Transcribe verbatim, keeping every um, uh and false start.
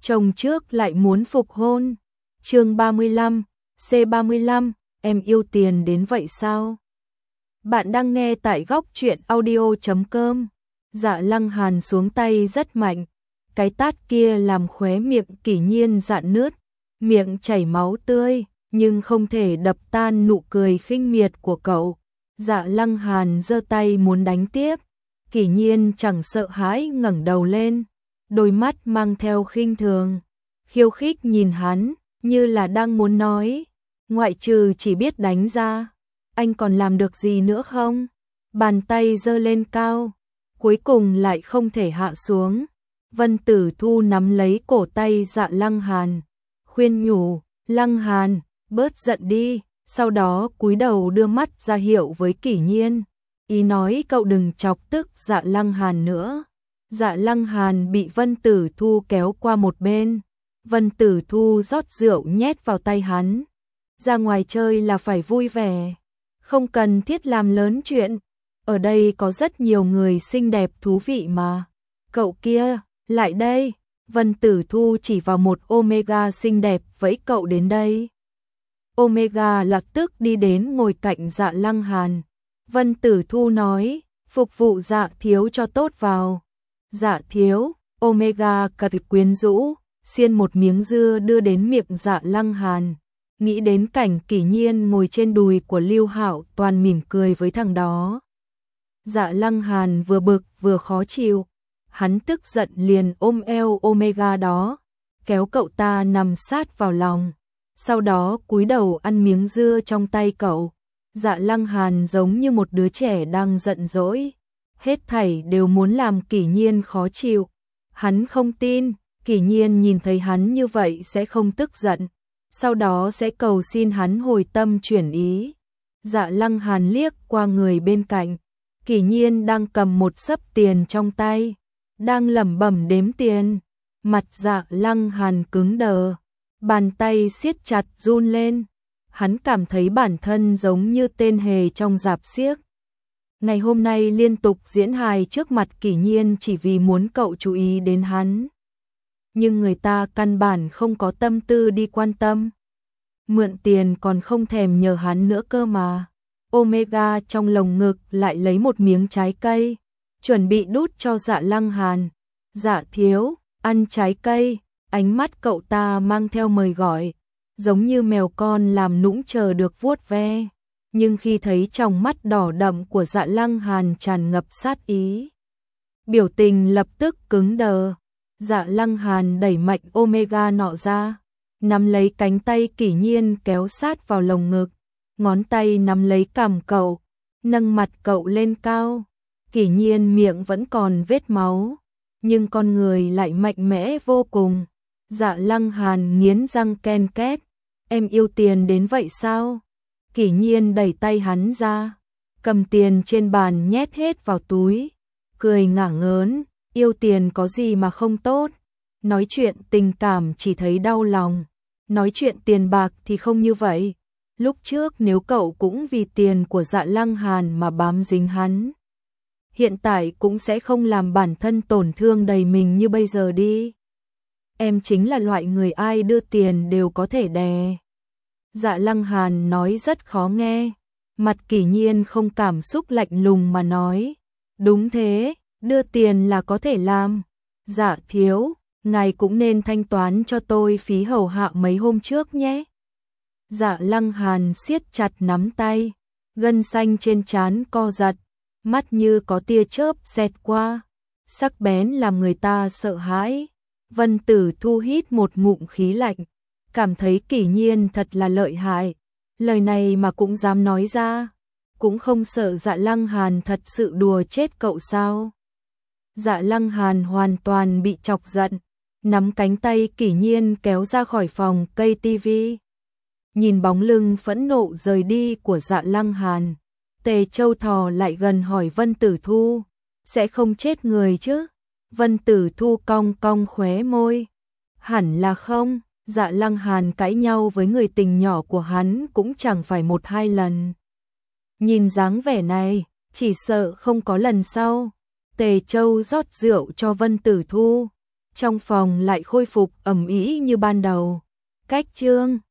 chồng trước lại muốn phục hôn. Chương ba mươi lăm, C ba mươi lăm, em yêu tiền đến vậy sao? Bạn đang nghe tại góc truyện audio chấm com. Dạ Lăng Hàn xuống tay rất mạnh, cái tát kia làm khóe miệng Kỷ Nhiên rạn nứt, miệng chảy máu tươi, nhưng không thể đập tan nụ cười khinh miệt của cậu. Dạ Lăng Hàn giơ tay muốn đánh tiếp, Kỷ Nhiên chẳng sợ hãi ngẩng đầu lên, đôi mắt mang theo khinh thường, khiêu khích nhìn hắn, như là đang muốn nói, ngoại trừ chỉ biết đánh ra, anh còn làm được gì nữa không? Bàn tay giơ lên cao, cuối cùng lại không thể hạ xuống. Vân Tử Thu nắm lấy cổ tay Dạ Lăng Hàn, khuyên nhủ, Lăng Hàn, bớt giận đi, sau đó cúi đầu đưa mắt ra hiệu với Kỷ Nhiên, ý nói cậu đừng chọc tức Dạ Lăng Hàn nữa. Dạ Lăng Hàn bị Vân Tử Thu kéo qua một bên, Vân Tử Thu rót rượu nhét vào tay hắn, ra ngoài chơi là phải vui vẻ, không cần thiết làm lớn chuyện, ở đây có rất nhiều người xinh đẹp thú vị mà. Cậu kia, lại đây, Vân Tử Thu chỉ vào một Omega xinh đẹp vẫy cậu đến đây. Omega lập tức đi đến ngồi cạnh Dạ Lăng Hàn. Vân Tử Thu nói, phục vụ Dạ thiếu cho tốt vào. Dạ thiếu, Omega cật quyến rũ, xiên một miếng dưa đưa đến miệng Dạ Lăng Hàn. Nghĩ đến cảnh Kỷ Nhiên ngồi trên đùi của Lưu Hạo toàn mỉm cười với thằng đó. Dạ Lăng Hàn vừa bực vừa khó chịu, hắn tức giận liền ôm eo Omega đó, kéo cậu ta nằm sát vào lòng, sau đó cúi đầu ăn miếng dưa trong tay cậu. Dạ Lăng Hàn giống như một đứa trẻ đang giận dỗi, hết thảy đều muốn làm Kỷ Nhiên khó chịu. Hắn không tin, Kỷ Nhiên nhìn thấy hắn như vậy sẽ không tức giận, sau đó sẽ cầu xin hắn hồi tâm chuyển ý. Dạ Lăng Hàn liếc qua người bên cạnh, Kỷ Nhiên đang cầm một xấp tiền trong tay, đang lẩm bẩm đếm tiền. Mặt Dạ Lăng Hàn cứng đờ, bàn tay siết chặt run lên, hắn cảm thấy bản thân giống như tên hề trong rạp xiếc. Ngày hôm nay liên tục diễn hài trước mặt Kỷ Nhiên chỉ vì muốn cậu chú ý đến hắn. Nhưng người ta căn bản không có tâm tư đi quan tâm. Mượn tiền còn không thèm nhờ hắn nữa cơ mà. Omega trong lồng ngực lại lấy một miếng trái cây, chuẩn bị đút cho Dạ Lăng Hàn. Dạ thiếu, ăn trái cây, ánh mắt cậu ta mang theo mời gọi, giống như mèo con làm nũng chờ được vuốt ve. Nhưng khi thấy trong mắt đỏ đậm của Dạ Lăng Hàn tràn ngập sát ý, biểu tình lập tức cứng đờ. Dạ Lăng Hàn đẩy mạnh Omega nọ ra, nắm lấy cánh tay Kỷ Nhiên kéo sát vào lồng ngực, ngón tay nắm lấy cằm cậu, nâng mặt cậu lên cao. Kỷ Nhiên miệng vẫn còn vết máu, nhưng con người lại mạnh mẽ vô cùng. Dạ Lăng Hàn nghiến răng ken két, em yêu tiền đến vậy sao? Kỷ Nhiên đẩy tay hắn ra, cầm tiền trên bàn nhét hết vào túi, cười ngả ngớn, yêu tiền có gì mà không tốt, nói chuyện tình cảm chỉ thấy đau lòng, nói chuyện tiền bạc thì không như vậy. Lúc trước nếu cậu cũng vì tiền của Dạ Lăng Hàn mà bám dính hắn, hiện tại cũng sẽ không làm bản thân tổn thương đầy mình như bây giờ đi. Em chính là loại người ai đưa tiền đều có thể đè. Dạ Lăng Hàn nói rất khó nghe, mặt Kỷ Nhiên không cảm xúc lạnh lùng mà nói, đúng thế, đưa tiền là có thể làm. Dạ thiếu, ngài cũng nên thanh toán cho tôi phí hầu hạ mấy hôm trước nhé. Dạ Lăng Hàn siết chặt nắm tay, gân xanh trên trán co giật, mắt như có tia chớp xẹt qua, sắc bén làm người ta sợ hãi. Vân Tử Thu hít một ngụm khí lạnh, cảm thấy Kỷ Nhiên thật là lợi hại, lời này mà cũng dám nói ra, cũng không sợ Dạ Lăng Hàn thật sự đùa chết cậu sao? Dạ Lăng Hàn hoàn toàn bị chọc giận, nắm cánh tay Kỷ Nhiên kéo ra khỏi phòng cây tivi. Nhìn bóng lưng phẫn nộ rời đi của Dạ Lăng Hàn, Tề Châu thò lại gần hỏi Vân Tử Thu, sẽ không chết người chứ? Vân Tử Thu cong cong khóe môi, hẳn là không. Dạ Lăng Hàn cãi nhau với người tình nhỏ của hắn cũng chẳng phải một hai lần. Nhìn dáng vẻ này, chỉ sợ không có lần sau. Tề Châu rót rượu cho Vân Tử Thu, trong phòng lại khôi phục ầm ĩ như ban đầu. Cách chương